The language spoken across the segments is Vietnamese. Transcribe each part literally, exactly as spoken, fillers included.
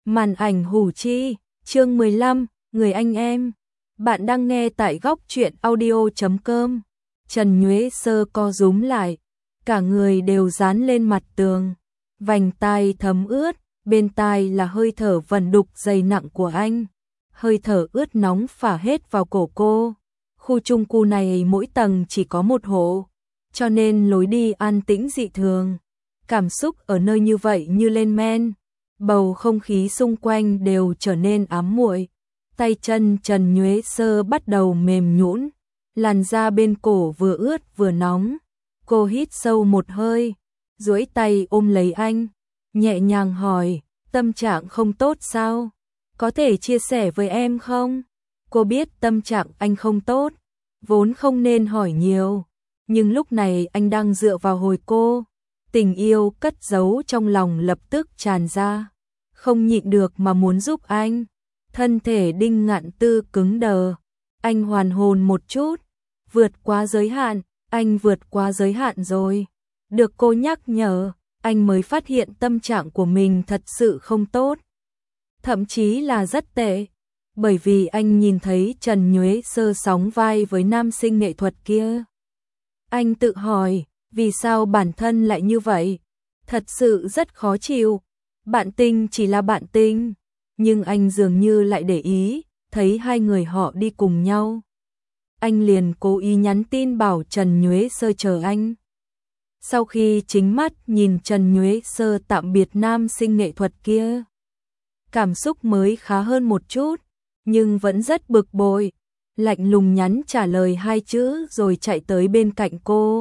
Màn ảnh hủ chi, chương mười lăm, người anh em. Bạn đang nghe tại góc truyện audio chấm com. Trần Nhuế Sơ co rúm lại, cả người đều dán lên mặt tường, vành tai thấm ướt, bên tai là hơi thở vần đục dày nặng của anh. Hơi thở ướt nóng phả hết vào cổ cô. Khu chung cư này mỗi tầng chỉ có một hộ, cho nên lối đi an tĩnh dị thường. Cảm xúc ở nơi như vậy như lên men, bầu không khí xung quanh đều trở nên ám muội. Tay chân Trần Nhuế Sơ bắt đầu mềm nhũn, làn da bên cổ vừa ướt vừa nóng. Cô hít sâu một hơi, duỗi tay ôm lấy anh, nhẹ nhàng hỏi, tâm trạng không tốt sao? Có thể chia sẻ với em không? Cô biết tâm trạng anh không tốt, vốn không nên hỏi nhiều, nhưng lúc này anh đang dựa vào hồi cô. Tình yêu cất giấu trong lòng lập tức tràn ra, không nhịn được mà muốn giúp anh. Thân thể Đinh Ngạn Tư cứng đờ, anh hoàn hồn một chút, vượt quá giới hạn, anh vượt quá giới hạn rồi. Được cô nhắc nhở, anh mới phát hiện tâm trạng của mình thật sự không tốt, thậm chí là rất tệ, bởi vì anh nhìn thấy Trần Nhuế Sơ sóng vai với nam sinh nghệ thuật kia. Anh tự hỏi, vì sao bản thân lại như vậy? Thật sự rất khó chịu. Bạn tình chỉ là bạn tình, nhưng anh dường như lại để ý, thấy hai người họ đi cùng nhau. Anh liền cố ý nhắn tin bảo Trần Nhuế Sơ chờ anh. Sau khi chính mắt nhìn Trần Nhuế Sơ tạm biệt nam sinh nghệ thuật kia, cảm xúc mới khá hơn một chút, nhưng vẫn rất bực bội. Lạnh lùng nhắn trả lời hai chữ rồi chạy tới bên cạnh cô.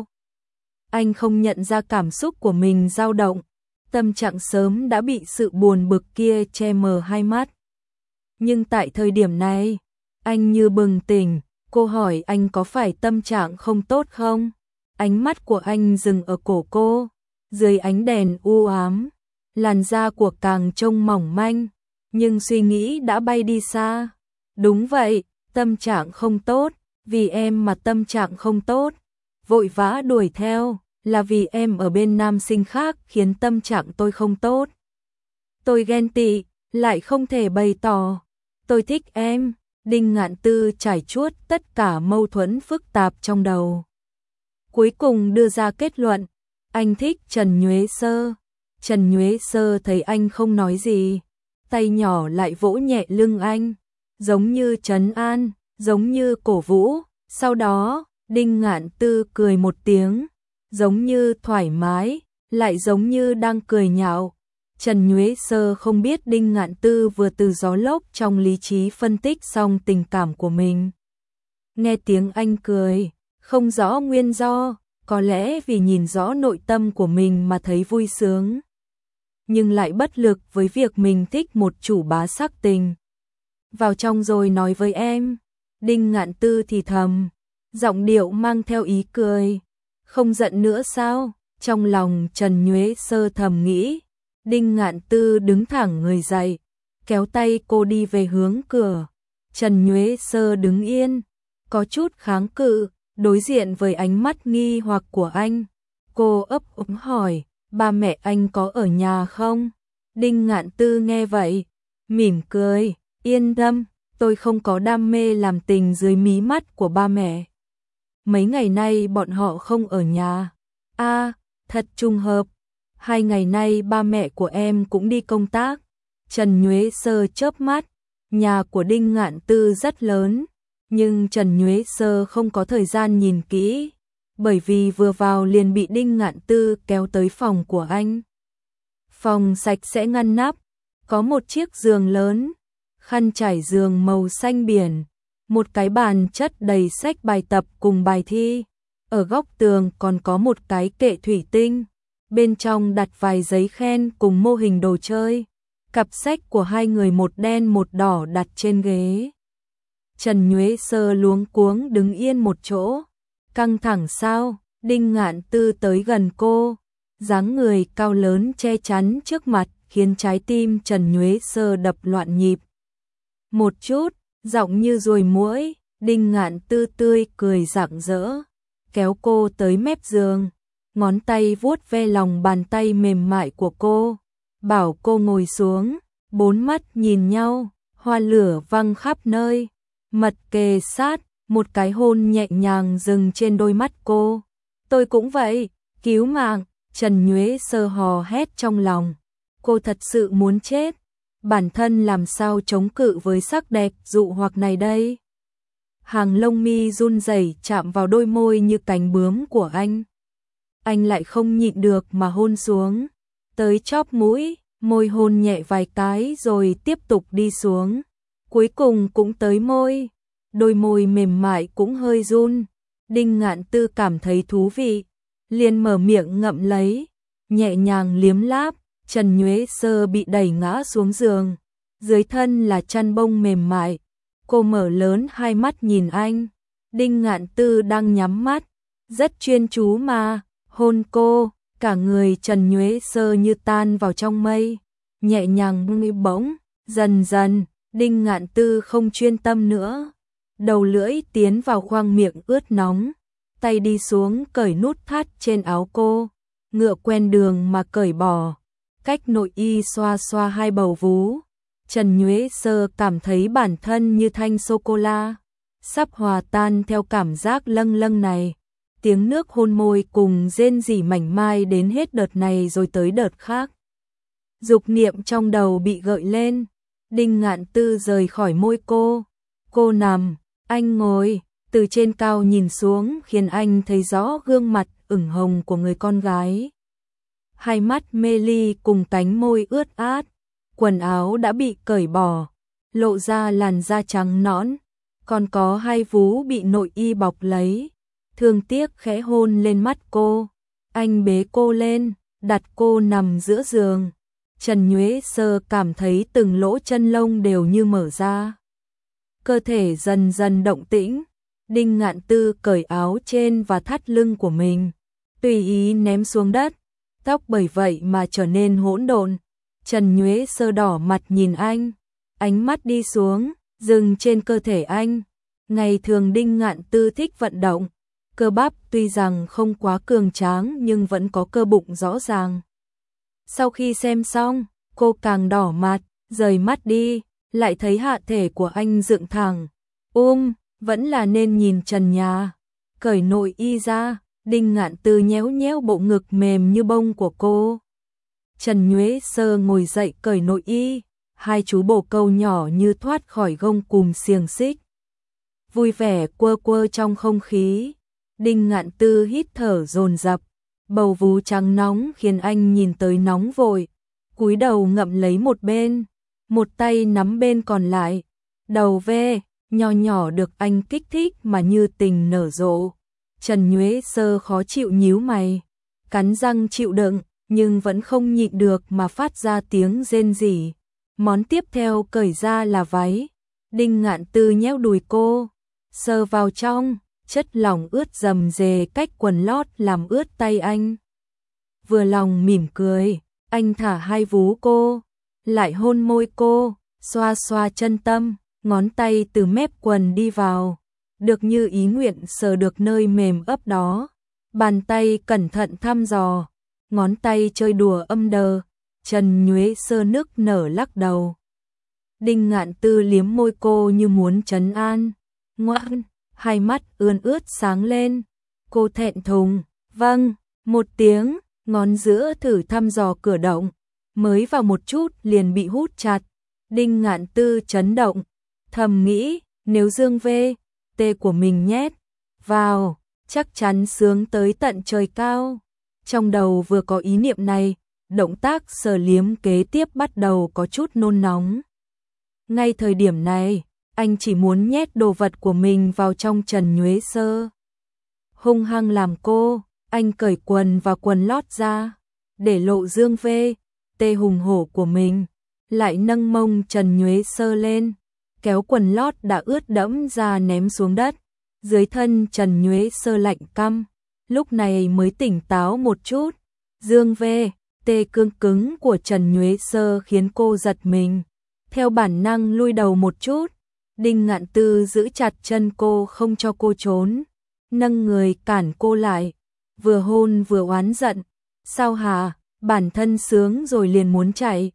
Anh không nhận ra cảm xúc của mình dao động, tâm trạng sớm đã bị sự buồn bực kia che mờ hai mắt. Nhưng tại thời điểm này, anh như bừng tỉnh, cô hỏi anh có phải tâm trạng không tốt không? Ánh mắt của anh dừng ở cổ cô, dưới ánh đèn u ám, làn da của càng trông mỏng manh, nhưng suy nghĩ đã bay đi xa. Đúng vậy, tâm trạng không tốt, vì em mà tâm trạng không tốt. Vội vã đuổi theo, là vì em ở bên nam sinh khác khiến tâm trạng tôi không tốt. Tôi ghen tị, lại không thể bày tỏ. Tôi thích em. Đinh Ngạn Tư trải chuốt tất cả mâu thuẫn phức tạp trong đầu. Cuối cùng đưa ra kết luận, anh thích Trần Nhuế Sơ. Trần Nhuế Sơ thấy anh không nói gì, tay nhỏ lại vỗ nhẹ lưng anh, giống như trấn an, giống như cổ vũ. Sau đó, Đinh Ngạn Tư cười một tiếng, giống như thoải mái, lại giống như đang cười nhạo. Trần Nhuế Sơ không biết Đinh Ngạn Tư vừa từ gió lốc trong lý trí phân tích xong tình cảm của mình. Nghe tiếng anh cười, không rõ nguyên do, có lẽ vì nhìn rõ nội tâm của mình mà thấy vui sướng, nhưng lại bất lực với việc mình thích một chủ bá sắc tình. Vào trong rồi nói với em. Đinh Ngạn Tư thì thầm, giọng điệu mang theo ý cười. Không giận nữa sao? Trong lòng Trần Nhuế Sơ thầm nghĩ. Đinh Ngạn Tư đứng thẳng người dậy, kéo tay cô đi về hướng cửa. Trần Nhuế Sơ đứng yên, có chút kháng cự, đối diện với ánh mắt nghi hoặc của anh. Cô ấp úng hỏi, ba mẹ anh có ở nhà không? Đinh Ngạn Tư nghe vậy, mỉm cười, yên tâm, tôi không có đam mê làm tình dưới mí mắt của ba mẹ. Mấy ngày nay bọn họ không ở nhà. À, thật trùng hợp. Hai ngày nay ba mẹ của em cũng đi công tác. Trần Nhuế Sơ chớp mắt. Nhà của Đinh Ngạn Tư rất lớn, nhưng Trần Nhuế Sơ không có thời gian nhìn kỹ, bởi vì vừa vào liền bị Đinh Ngạn Tư kéo tới phòng của anh. Phòng sạch sẽ ngăn nắp, có một chiếc giường lớn, khăn trải giường màu xanh biển, một cái bàn chất đầy sách bài tập cùng bài thi. Ở góc tường còn có một cái kệ thủy tinh, bên trong đặt vài giấy khen cùng mô hình đồ chơi. Cặp sách của hai người một đen một đỏ đặt trên ghế. Trần Nhuế Sơ luống cuống đứng yên một chỗ. Căng thẳng sao? Đinh Ngạn Tư tới gần cô, dáng người cao lớn che chắn trước mặt khiến trái tim Trần Nhuế Sơ đập loạn nhịp. Một chút, giọng như ruồi muỗi. Đinh Ngạn Tư tươi cười rạng rỡ, kéo cô tới mép giường, ngón tay vuốt ve lòng bàn tay mềm mại của cô, bảo cô ngồi xuống, Bốn mắt nhìn nhau, hoa lửa văng khắp nơi, mật kề sát, một cái hôn nhẹ nhàng dừng trên đôi mắt cô. Tôi cũng vậy, cứu mạng, Trần Nhuế Sơ hò hét trong lòng. Cô thật sự muốn chết, bản thân làm sao chống cự với sắc đẹp dụ hoặc này đây. Hàng lông mi run rẩy chạm vào đôi môi như cánh bướm của anh. Anh lại không nhịn được mà hôn xuống, tới chóp mũi, môi hôn nhẹ vài cái rồi tiếp tục đi xuống. Cuối cùng cũng tới môi, đôi môi mềm mại cũng hơi run. Đinh Ngạn Tư cảm thấy thú vị, liền mở miệng ngậm lấy, nhẹ nhàng liếm láp. Trần Nhuế Sơ bị đẩy ngã xuống giường, dưới thân là chăn bông mềm mại. Cô mở lớn hai mắt nhìn anh, Đinh Ngạn Tư đang nhắm mắt, rất chuyên chú mà, hôn cô, cả người Trần Nhuế Sơ như tan vào trong mây, nhẹ nhàng ngây bỗng, dần dần, Đinh Ngạn Tư không chuyên tâm nữa. Đầu lưỡi tiến vào khoang miệng ướt nóng, tay đi xuống cởi nút thắt trên áo cô, ngựa quen đường mà cởi bỏ, cách nội y xoa xoa hai bầu vú. Trần Nhuế Sơ cảm thấy bản thân như thanh sô-cô-la, sắp hòa tan theo cảm giác lâng lâng này. Tiếng nước hôn môi cùng rên rỉ mảnh mai đến hết đợt này rồi tới đợt khác. Dục niệm trong đầu bị gợi lên, Đinh Ngạn Tư rời khỏi môi cô. Cô nằm, anh ngồi, từ trên cao nhìn xuống khiến anh thấy rõ gương mặt ửng hồng của người con gái. Hai mắt mê ly cùng cánh môi ướt át, quần áo đã bị cởi bỏ, lộ ra làn da trắng nõn, còn có hai vú bị nội y bọc lấy. Thương tiếc khẽ hôn lên mắt cô, anh bế cô lên, đặt cô nằm giữa giường. Trần Nhuế Sơ cảm thấy từng lỗ chân lông đều như mở ra. Cơ thể dần dần động tĩnh, Đinh Ngạn Tư cởi áo trên và thắt lưng của mình, tùy ý ném xuống đất, tóc bởi vậy mà trở nên hỗn độn. Trần Nhuế Sơ đỏ mặt nhìn anh, ánh mắt đi xuống, dừng trên cơ thể anh. Ngày thường Đinh Ngạn Tư thích vận động, cơ bắp tuy rằng không quá cường tráng nhưng vẫn có cơ bụng rõ ràng. Sau khi xem xong, cô càng đỏ mặt, rời mắt đi, lại thấy hạ thể của anh dựng thẳng. Um, vẫn là nên nhìn trần nhà. Cởi nội y ra, Đinh Ngạn Tư nhéo nhéo bộ ngực mềm như bông của cô. Trần Nhuế Sơ ngồi dậy cởi nội y, hai chú bồ câu nhỏ như thoát khỏi gông cùm xiềng xích. Vui vẻ quơ quơ trong không khí, Đinh Ngạn Tư hít thở dồn dập, bầu vú trắng nóng khiến anh nhìn tới nóng vội, cúi đầu ngậm lấy một bên, một tay nắm bên còn lại, đầu ve, nho nhỏ được anh kích thích mà như tình nở rộ. Trần Nhuế Sơ khó chịu nhíu mày, cắn răng chịu đựng, nhưng vẫn không nhịn được mà phát ra tiếng rên rỉ. Món tiếp theo cởi ra là váy, Đinh Ngạn Tư nhéo đùi cô, sờ vào trong, chất lỏng ướt rầm rề cách quần lót làm ướt tay anh. Vừa lòng mỉm cười, anh thả hai vú cô, lại hôn môi cô, xoa xoa chân tâm, ngón tay từ mép quần đi vào, được như ý nguyện sờ được nơi mềm ấp đó. Bàn tay cẩn thận thăm dò, ngón tay chơi đùa âm đờ. Trần Nhuế Sơ nức nở lắc đầu. Đinh Ngạn Tư liếm môi cô như muốn trấn an. Ngoan, hai mắt ươn ướt sáng lên. Cô thẹn thùng, vâng, một tiếng, ngón giữa thử thăm dò cửa động, mới vào một chút liền bị hút chặt. Đinh Ngạn Tư chấn động, thầm nghĩ, nếu Dương V, T của mình nhét vào, chắc chắn sướng tới tận trời cao. Trong đầu vừa có ý niệm này, động tác sờ liếm kế tiếp bắt đầu có chút nôn nóng. Ngay thời điểm này, anh chỉ muốn nhét đồ vật của mình vào trong Trần Nhuế Sơ. Hung hăng làm cô, anh cởi quần và quần lót ra, để lộ Dương V, T hùng hổ của mình, lại nâng mông Trần Nhuế Sơ lên, kéo quần lót đã ướt đẫm ra ném xuống đất. Dưới thân Trần Nhuế Sơ lạnh căm, lúc này mới tỉnh táo một chút. Dương V, T cương cứng của Trần Nhuế Sơ khiến cô giật mình, theo bản năng lui đầu một chút. Đinh Ngạn Tư giữ chặt chân cô không cho cô trốn, nâng người cản cô lại, vừa hôn vừa oán giận. Sao hả, bản thân sướng rồi liền muốn chạy.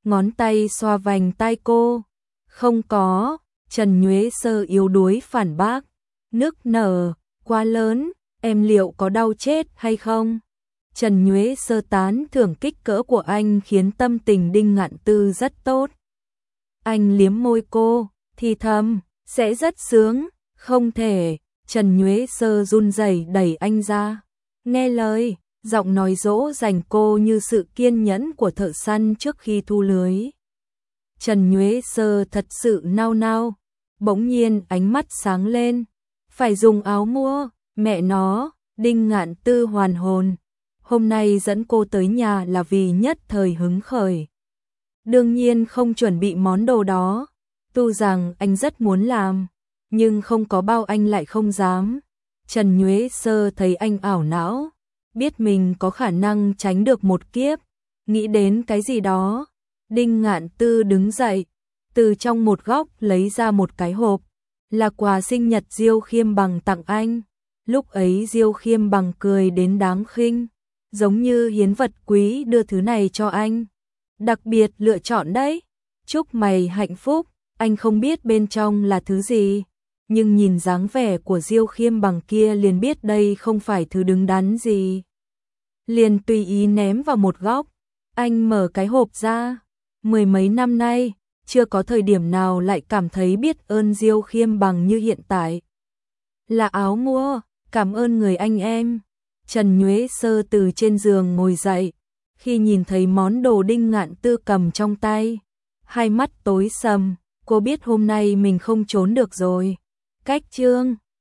ngón tay xoa vành tai cô. Không có, Trần Nhuế Sơ yếu đuối phản bác, nức nở, quá lớn, em liệu có đau chết hay không? Trần Nhuế Sơ tán thưởng kích cỡ của anh khiến tâm tình Đinh Ngạn Tư rất tốt. Anh liếm môi cô, thì thầm, sẽ rất sướng, không thể. Trần Nhuế Sơ run rẩy đẩy anh ra. Nghe lời, giọng nói dỗ dành cô như sự kiên nhẫn của thợ săn trước khi thu lưới. Trần Nhuế Sơ thật sự nao nao, bỗng nhiên ánh mắt sáng lên. Phải dùng áo mua, mẹ nó, Đinh Ngạn Tư hoàn hồn. Hôm nay dẫn cô tới nhà là vì nhất thời hứng khởi. Đương nhiên không chuẩn bị món đồ đó, tu rằng anh rất muốn làm, nhưng không có bao anh lại không dám. Trần Nhuế Sơ thấy anh ảo não, biết mình có khả năng tránh được một kiếp, nghĩ đến cái gì đó. Đinh Ngạn Tư đứng dậy, từ trong một góc lấy ra một cái hộp, là quà sinh nhật Diêu Khiêm Bằng tặng anh. Lúc ấy Diêu Khiêm Bằng cười đến đáng khinh, giống như hiến vật quý đưa thứ này cho anh. Đặc biệt lựa chọn đấy, chúc mày hạnh phúc. Anh không biết bên trong là thứ gì, nhưng nhìn dáng vẻ của Diêu Khiêm Bằng kia liền biết đây không phải thứ đứng đắn gì. Liền tùy ý ném vào một góc. Anh mở cái hộp ra, mười mấy năm nay, chưa có thời điểm nào lại cảm thấy biết ơn Diêu Khiêm Bằng như hiện tại. Là áo mua, cảm ơn người anh em. Trần Nhuế Sơ từ trên giường ngồi dậy, khi nhìn thấy món đồ Đinh Ngạn Tư cầm trong tay, hai mắt tối sầm, cô biết hôm nay mình không trốn được rồi. Cách chương